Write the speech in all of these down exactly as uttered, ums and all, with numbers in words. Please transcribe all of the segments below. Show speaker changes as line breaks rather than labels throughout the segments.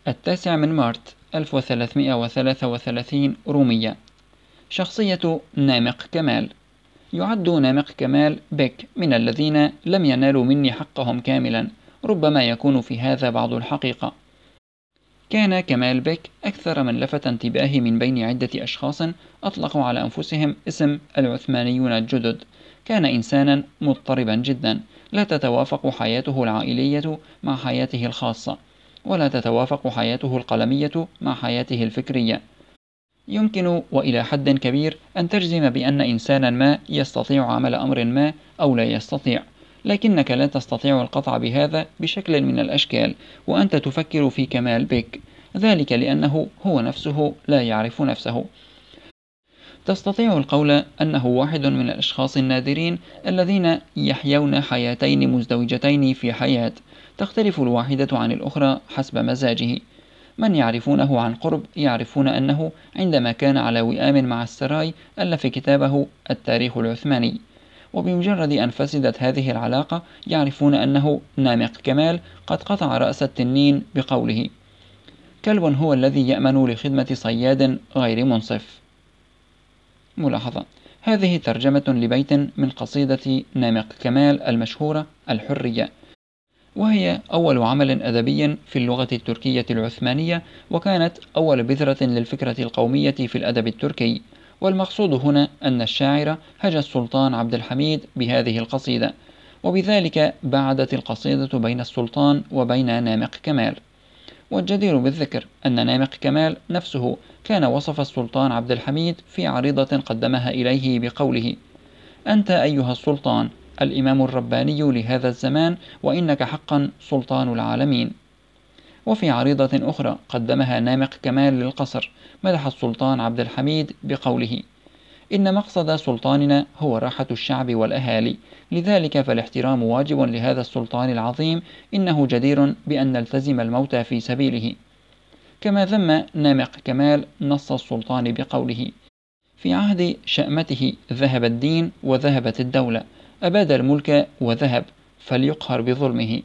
التاسع من مارت ألف وثلاثمائة وثلاثة وثلاثين رومية. شخصية نامق كمال. يعد نامق كمال بك من الذين لم ينالوا مني حقهم كاملا، ربما يكون في هذا بعض الحقيقة. كان كمال بك أكثر من لفت انتباهي من بين عدة أشخاص أطلقوا على أنفسهم اسم العثمانيون الجدد. كان إنسانا مضطربا جدا، لا تتوافق حياته العائلية مع حياته الخاصة، ولا تتوافق حياته القلمية مع حياته الفكرية. يمكن وإلى حد كبير أن تجزم بأن إنسانا ما يستطيع عمل أمر ما أو لا يستطيع، لكنك لا تستطيع القطع بهذا بشكل من الأشكال وأنت تفكر في كمال بك، ذلك لأنه هو نفسه لا يعرف نفسه. تستطيع القول أنه واحد من الأشخاص النادرين الذين يحيون حياتين مزدوجتين في حياة تختلف الواحدة عن الأخرى حسب مزاجه. من يعرفونه عن قرب يعرفون أنه عندما كان على وئام مع السراي ألف كتابه التاريخ العثماني، وبمجرد أن فسدت هذه العلاقة يعرفون أنه نامق كمال قد قطع رأس التنين بقوله: كلب هو الذي يأمن لخدمة صياد غير منصف. ملاحظة: هذه ترجمة لبيت من قصيدة نامق كمال المشهورة الحرية، وهي أول عمل أدبي في اللغة التركية العثمانية، وكانت أول بذرة للفكرة القومية في الأدب التركي. والمقصود هنا أن الشاعر هجا السلطان عبد الحميد بهذه القصيدة، وبذلك بعدت القصيدة بين السلطان وبين نامق كمال. والجدير بالذكر أن نامق كمال نفسه كان وصف السلطان عبد الحميد في عريضة قدمها إليه بقوله: أنت أيها السلطان الإمام الرباني لهذا الزمان، وإنك حقا سلطان العالمين. وفي عريضة أخرى قدمها نامق كمال للقصر مدح السلطان عبد الحميد بقوله: إن مقصد سلطاننا هو راحة الشعب والأهالي، لذلك فالاحترام واجب لهذا السلطان العظيم، إنه جدير بأن نلتزم الموت في سبيله. كما ذم نامق كمال نص السلطان بقوله: في عهد شأمته ذهب الدين وذهبت الدولة، أباد الملك وذهب، فليقهر بظلمه.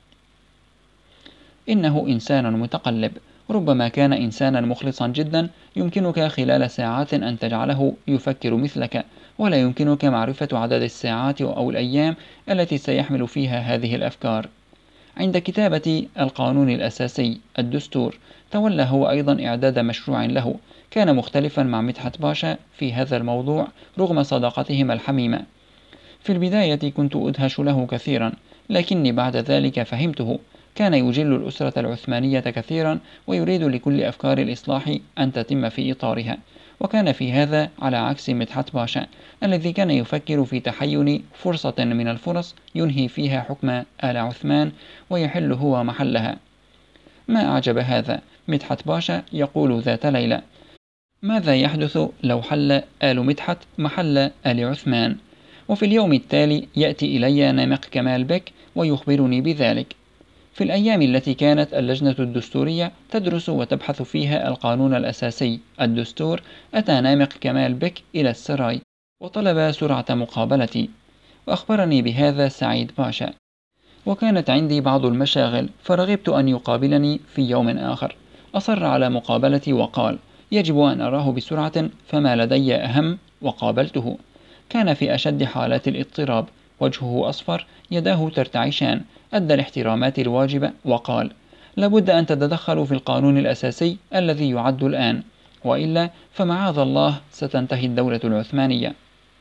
إنه إنسان متقلب، ربما كان إنسانا مخلصا جدا، يمكنك خلال ساعات أن تجعله يفكر مثلك، ولا يمكنك معرفة عدد الساعات أو الأيام التي سيحمل فيها هذه الأفكار. عند كتابة القانون الأساسي الدستور تولى هو أيضا إعداد مشروع له، كان مختلفا مع مدحت باشا في هذا الموضوع رغم صداقتهما الحميمة. في البداية كنت أدهش له كثيرا، لكني بعد ذلك فهمته. كان يجل الأسرة العثمانية كثيرا، ويريد لكل أفكار الإصلاح أن تتم في إطارها، وكان في هذا على عكس مدحت باشا الذي كان يفكر في تحين فرصة من الفرص ينهي فيها حكم آل عثمان ويحل هو محلها. ما أعجب هذا، مدحت باشا يقول ذات ليلة: ماذا يحدث لو حل آل مدحت محل آل عثمان؟ وفي اليوم التالي يأتي إلي نامق كمال بك ويخبرني بذلك. في الأيام التي كانت اللجنة الدستورية تدرس وتبحث فيها القانون الأساسي الدستور، أتى نامق كمال بك إلى السراي وطلب سرعة مقابلتي، وأخبرني بهذا سعيد باشا. وكانت عندي بعض المشاغل، فرغبت أن يقابلني في يوم آخر. أصر على مقابلتي وقال: يجب أن أراه بسرعة، فما لدي أهم. وقابلته. كان في أشد حالات الاضطراب، وجهه أصفر، يداه ترتعشان. أدى الاحترامات الواجبة وقال: لابد أن تتدخلوا في القانون الأساسي الذي يعد الآن، وإلا فمعاذ الله ستنتهي الدولة العثمانية.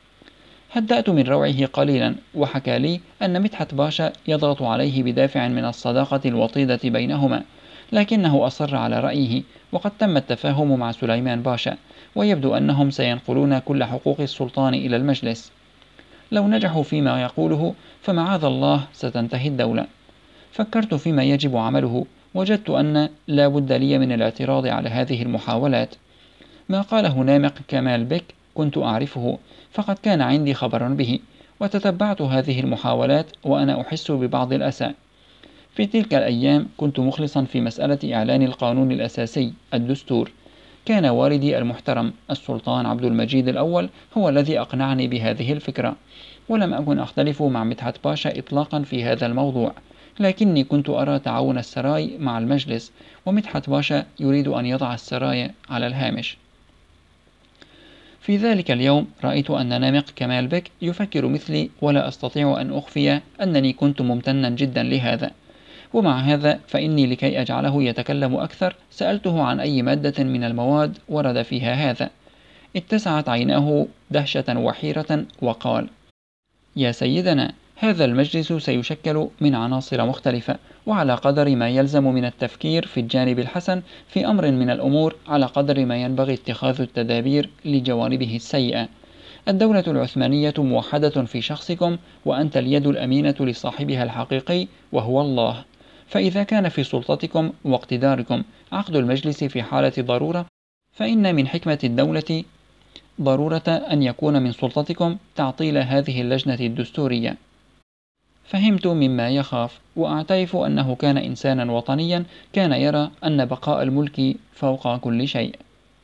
هدأت من روعه قليلا، وحكى لي أن مدحت باشا يضغط عليه بدافع من الصداقة الوطيدة بينهما، لكنه أصر على رأيه، وقد تم التفاهم مع سليمان باشا، ويبدو أنهم سينقلون كل حقوق السلطان إلى المجلس. لو نجحوا فيما يقوله فمعاذ الله ستنتهي الدولة. فكرت فيما يجب عمله، وجدت أن لا بد لي من الاعتراض على هذه المحاولات. ما قاله نامق كمال بك كنت أعرفه، فقد كان عندي خبر به، وتتبعت هذه المحاولات وأنا أحس ببعض الأسى. في تلك الأيام كنت مخلصا في مسألة إعلان القانون الأساسي الدستور. كان والدي المحترم السلطان عبد المجيد الأول هو الذي أقنعني بهذه الفكرة، ولم أكن أختلف مع مدحت باشا إطلاقا في هذا الموضوع. لكني كنت أرى تعاون السراي مع المجلس، ومدحت باشا يريد أن يضع السراي على الهامش. في ذلك اليوم رأيت أن نامق كمال بك يفكر مثلي، ولا أستطيع أن أخفي أنني كنت ممتنا جدا لهذا. ومع هذا فإني لكي أجعله يتكلم أكثر سألته عن أي مادة من المواد ورد فيها هذا. اتسعت عيناه دهشة وحيرة وقال: يا سيدنا، هذا المجلس سيشكل من عناصر مختلفة، وعلى قدر ما يلزم من التفكير في الجانب الحسن في أمر من الأمور على قدر ما ينبغي اتخاذ التدابير لجوانبه السيئة. الدولة العثمانية موحدة في شخصكم، وأنت اليد الأمينة لصاحبها الحقيقي وهو الله. فإذا كان في سلطتكم واقتداركم عقد المجلس في حالة ضرورة، فإن من حكمة الدولة ضرورة أن يكون من سلطتكم تعطيل هذه اللجنة الدستورية. فهمت مما يخاف، وأعترف أنه كان إنسانا وطنيا كان يرى أن بقاء الملك فوق كل شيء.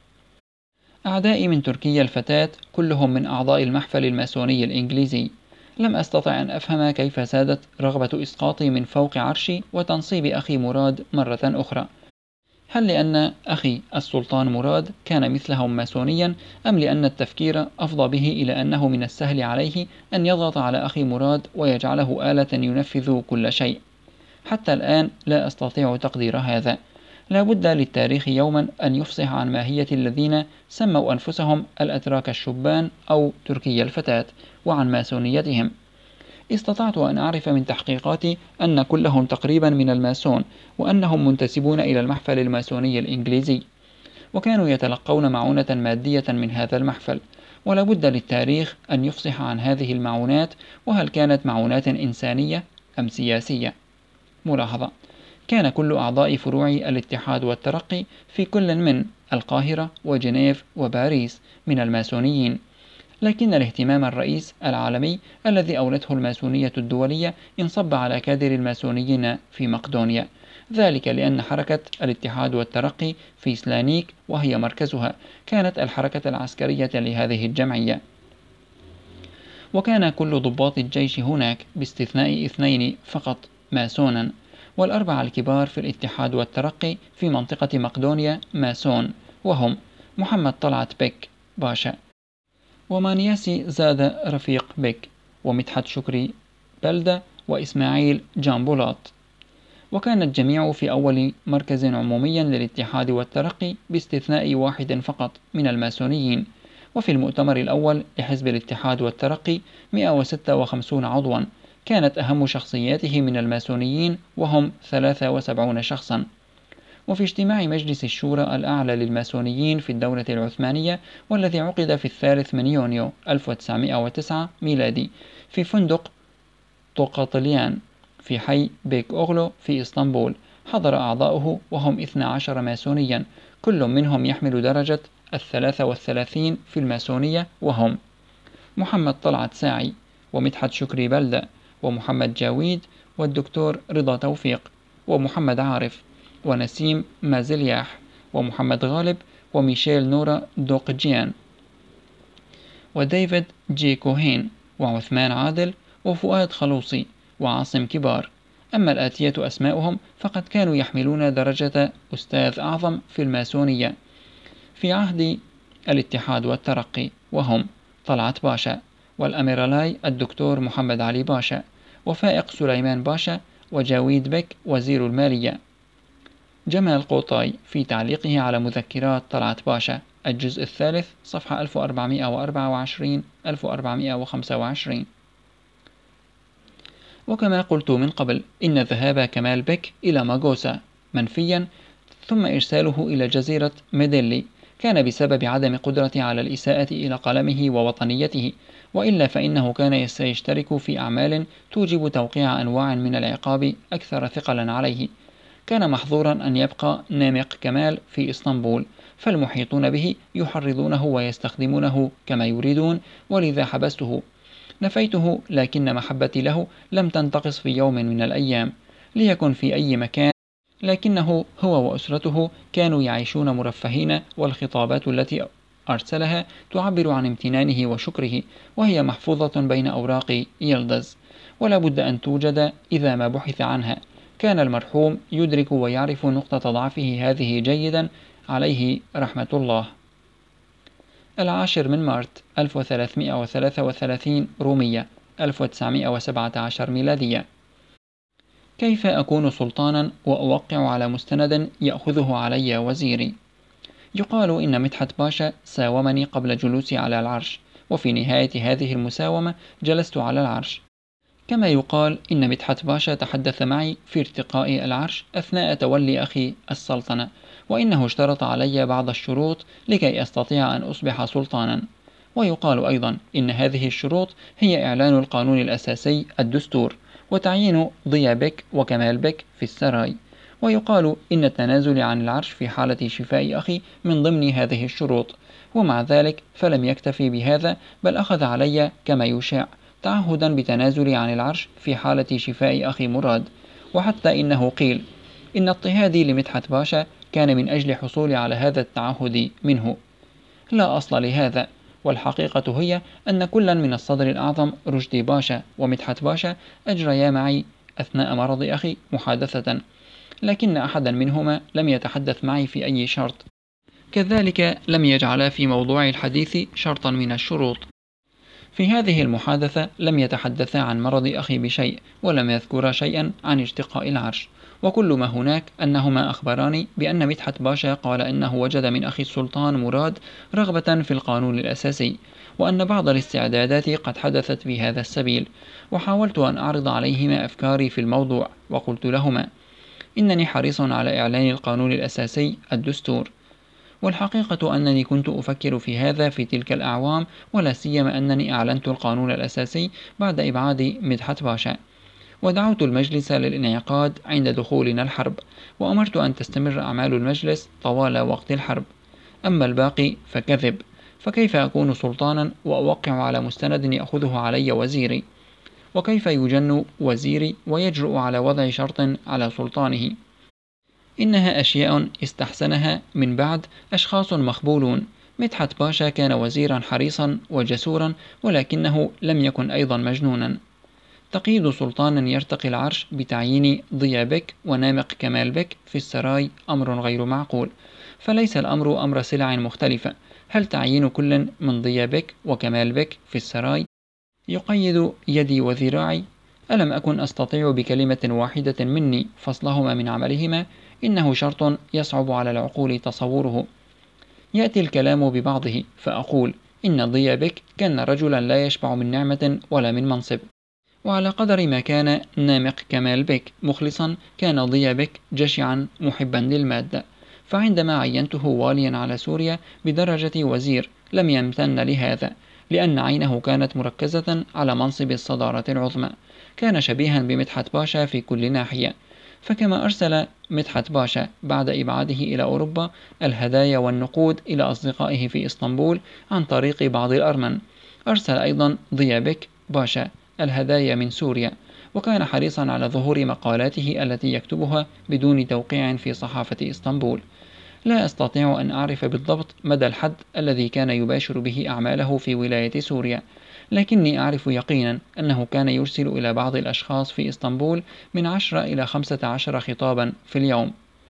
أعدائي من تركيا الفتاة كلهم من أعضاء المحفل الماسوني الإنجليزي. لم أستطع أن أفهم كيف سادت رغبة إسقاطي من فوق عرشي وتنصيب أخي مراد مرة أخرى. هل لأن أخي السلطان مراد كان مثلهم ماسونيا، أم لأن التفكير أفضى به إلى أنه من السهل عليه أن يضغط على أخي مراد ويجعله آلة ينفذ كل شيء؟ حتى الآن لا أستطيع تقدير هذا. لا بد للتاريخ يوما أن يفصح عن ماهية الذين سموا أنفسهم الأتراك الشبان أو تركيا الفتاة، وعن ماسونيتهم. استطعت أن أعرف من تحقيقاتي أن كلهم تقريبا من الماسون، وأنهم منتسبون إلى المحفل الماسوني الإنجليزي، وكانوا يتلقون معونة مادية من هذا المحفل. ولا بد للتاريخ أن يفصح عن هذه المعونات، وهل كانت معونات إنسانية أم سياسية. ملاحظة: كان كل أعضاء فروع الاتحاد والترقي في كل من القاهرة وجنيف وباريس من الماسونيين، لكن الاهتمام الرئيس العالمي الذي أولته الماسونية الدولية انصب على كادر الماسونيين في مقدونيا، ذلك لأن حركة الاتحاد والترقي في سلانيك وهي مركزها كانت الحركة العسكرية لهذه الجمعية. وكان كل ضباط الجيش هناك باستثناء اثنين فقط ماسونا، والأربعة الكبار في الاتحاد والترقي في منطقة مقدونيا ماسون، وهم محمد طلعت بك باشا، ومانياسي زاد رفيق بك، ومدحت شكري بلدة، وإسماعيل جامبولاط. وكان الجميع في أول مركز عمومي للاتحاد والترقي باستثناء واحد فقط من الماسونيين. وفي المؤتمر الأول لحزب الاتحاد والترقي مئة وستة وخمسين عضوا، كانت أهم شخصياته من الماسونيين وهم ثلاثة وسبعين شخصا. وفي اجتماع مجلس الشورى الأعلى للماسونيين في الدولة العثمانية، والذي عقد في الثالث من يونيو ألف وتسعمئة وتسعة ميلادي في فندق طوقاطليان في حي بيك أوغلو في إسطنبول، حضر أعضاؤه وهم اثنا عشر ماسونيا، كل منهم يحمل درجة الثلاثة والثلاثين في الماسونية، وهم محمد طلعت ساعي، ومدحت شكري بلدة، ومحمد جاويد، والدكتور رضا توفيق، ومحمد عارف، ونسيم مازلياح، ومحمد غالب، وميشيل نورا دوقجيان، وديفيد جي كوهين، وعثمان عادل، وفؤاد خلوصي، وعاصم كبار. أما الآتية أسماؤهم فقد كانوا يحملون درجة أستاذ أعظم في الماسونية في عهد الاتحاد والترقي، وهم طلعت باشا، والأميرالاي الدكتور محمد علي باشا، وفائق سليمان باشا، وجاويد بك وزير المالية. جمال قوطاي في تعليقه على مذكرات طلعت باشا الجزء الثالث صفحة ألف وأربعمئة وأربعة وعشرين ألف وأربعمئة وخمسة وعشرين. وكما قلت من قبل، إن ذهاب كمال بك إلى ماغوسا منفيا ثم إرساله إلى جزيرة ميديلي كان بسبب عدم قدرته على الإساءة إلى قلمه ووطنيته، وإلا فإنه كان سيشترك في أعمال توجب توقيع أنواع من العقاب أكثر ثقلا عليه. كان محظورا أن يبقى نامق كمال في إسطنبول، فالمحيطون به يحرضونه ويستخدمونه كما يريدون، ولذا حبسته. نفيته، لكن محبتي له لم تنتقص في يوم من الأيام، ليكن في أي مكان، لكنه هو وأسرته كانوا يعيشون مرفهين، والخطابات التي أرسلها تعبر عن امتنانه وشكره، وهي محفوظة بين أوراق يلدز، ولا بد أن توجد إذا ما بحث عنها، كان المرحوم يدرك ويعرف نقطة ضعفه هذه جيدا، عليه رحمة الله. العاشر من مارت ألف وثلاثمائة وثلاثة وثلاثين رومية ألف وتسعمائة وسبعة عشر ميلادية. كيف أكون سلطانا وأوقع على مستند يأخذه علي وزيري؟ يقال إن مدحت باشا ساومني قبل جلوسي على العرش، وفي نهاية هذه المساومة جلست على العرش. كما يقال إن مدحت باشا تحدث معي في ارتقاء العرش أثناء تولي أخي السلطنة، وإنه اشترط علي بعض الشروط لكي أستطيع أن أصبح سلطانا. ويقال أيضا إن هذه الشروط هي إعلان القانون الأساسي الدستور، وتعيين ضياء بك وكمال بك في السراي. ويقال إن التنازل عن العرش في حالة شفاء أخي من ضمن هذه الشروط، ومع ذلك فلم يكتفي بهذا، بل أخذ علي كما يشاع تعهدا بتنازلي عن العرش في حالة شفاء أخي مراد. وحتى إنه قيل إن اضطهادي لمدحت باشا كان من أجل حصولي على هذا التعهد منه. لا أصل لهذا، والحقيقة هي أن كلا من الصدر الأعظم رشدي باشا ومدحت باشا أجريا معي أثناء مرض أخي محادثة، لكن أحدا منهما لم يتحدث معي في أي شرط، كذلك لم يجعلا في موضوع الحديث شرطا من الشروط. في هذه المحادثة لم يتحدثا عن مرض أخي بشيء، ولم يذكرا شيئا عن اشتقاء العرش، وكل ما هناك أنهما أخبراني بأن مدحت باشا قال إنه وجد من أخي السلطان مراد رغبة في القانون الأساسي، وأن بعض الاستعدادات قد حدثت في هذا السبيل. وحاولت أن أعرض عليهما أفكاري في الموضوع، وقلت لهما إنني حريص على إعلان القانون الأساسي الدستور، والحقيقة أنني كنت أفكر في هذا في تلك الأعوام، ولا سيما أنني أعلنت القانون الأساسي بعد إبعاد مدحت باشا. ودعوت المجلس للانعقاد عند دخولنا الحرب، وأمرت أن تستمر أعمال المجلس طوال وقت الحرب. أما الباقي فكذب، فكيف أكون سلطانا وأوقع على مستند يأخذه علي وزيري؟ وكيف يجن وزيري ويجرؤ على وضع شرط على سلطانه؟ إنها أشياء استحسنها من بعد أشخاص مخبولون. مدحت باشا كان وزيرا حريصا وجسورا، ولكنه لم يكن أيضا مجنونا. تقييد سلطان يرتقي العرش بتعيين ضياء بك ونامق كمال بك في السراي أمر غير معقول، فليس الأمر أمر سلع مختلفة. هل تعيين كل من ضياء بك وكمال بك في السراي يقيد يدي وذراعي؟ ألم أكن أستطيع بكلمة واحدة مني فصلهما من عملهما؟ إنه شرط يصعب على العقول تصوره. يأتي الكلام ببعضه، فأقول إن ضياء بك كان رجلا لا يشبع من نعمة ولا من منصب، وعلى قدر ما كان نامق كمال بك مخلصا، كان ضياء بك جشعا محبا للمادة. فعندما عينته واليا على سوريا بدرجة وزير لم يمتن لهذا، لأن عينه كانت مركزة على منصب الصدارة العظمى. كان شبيها بمدحت باشا في كل ناحية. فكما أرسل مدحت باشا بعد إبعاده إلى أوروبا الهدايا والنقود إلى أصدقائه في إسطنبول عن طريق بعض الأرمن، أرسل أيضا ضياء بك باشا الهدايا من سوريا، وكان حريصا على ظهور مقالاته التي يكتبها بدون توقيع في صحافة إسطنبول. لا أستطيع أن أعرف بالضبط مدى الحد الذي كان يباشر به أعماله في ولاية سوريا، لكني أعرف يقينا أنه كان يرسل إلى بعض الأشخاص في إسطنبول من عشرة إلى خمسة عشر خطابا في اليوم.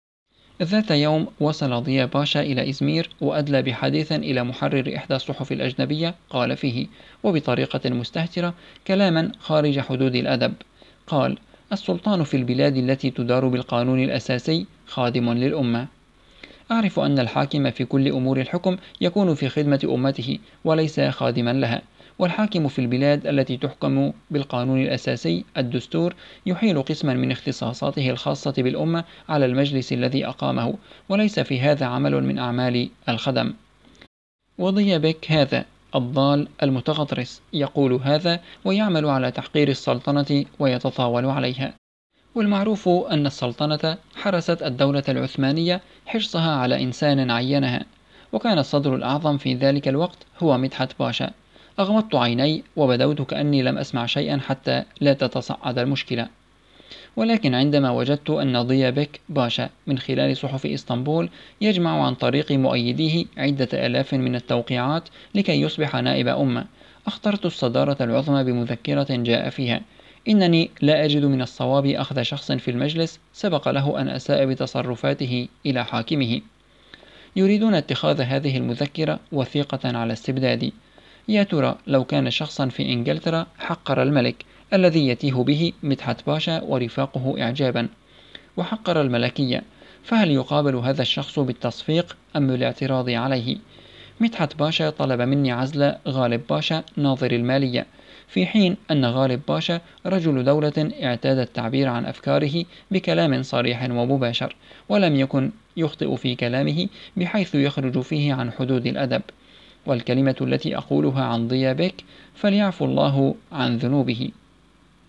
ذات يوم وصل ضياء باشا إلى إزمير، وأدلى بحديث إلى محرر إحدى الصحف الأجنبية، قال فيه وبطريقة مستهترة كلاما خارج حدود الأدب. قال: السلطان في البلاد التي تدار بالقانون الأساسي خادم للأمة. أعرف أن الحاكم في كل أمور الحكم يكون في خدمة أمته وليس خادما لها، والحاكم في البلاد التي تحكم بالقانون الأساسي الدستور يحيل قسما من اختصاصاته الخاصة بالأمة على المجلس الذي أقامه، وليس في هذا عمل من أعمال الخدم. وضياء بك هذا الضال المتغطرس يقول هذا ويعمل على تحقير السلطنة ويتطاول عليها. والمعروف أن السلطنة حرست الدولة العثمانية حرصها على إنسان عينها، وكان الصدر الأعظم في ذلك الوقت هو مدحت باشا. أغمضت عيني وبدوت كأني لم أسمع شيئا حتى لا تتصعد المشكلة. ولكن عندما وجدت أن ضياء بك باشا من خلال صحف إسطنبول يجمع عن طريق مؤيديه عدة آلاف من التوقيعات لكي يصبح نائب أمة، اخترت الصدارة العظمى بمذكرة جاء فيها: إنني لا أجد من الصواب أخذ شخص في المجلس سبق له أن أساء بتصرفاته إلى حاكمه. يريدون اتخاذ هذه المذكرة وثيقة على استبدادي. يا ترى لو كان شخصا في إنجلترا حقر الملك الذي يتيه به مدحت باشا ورفاقه إعجابا وحقر الملكية، فهل يقابل هذا الشخص بالتصفيق أم بالاعتراض عليه؟ مدحت باشا طلب مني عزل غالب باشا ناظر المالية، في حين أن غالب باشا رجل دولة اعتاد التعبير عن أفكاره بكلام صريح ومباشر، ولم يكن يخطئ في كلامه بحيث يخرج فيه عن حدود الأدب. والكلمة التي أقولها عن ضيا بك فليعفو الله عن ذنوبه.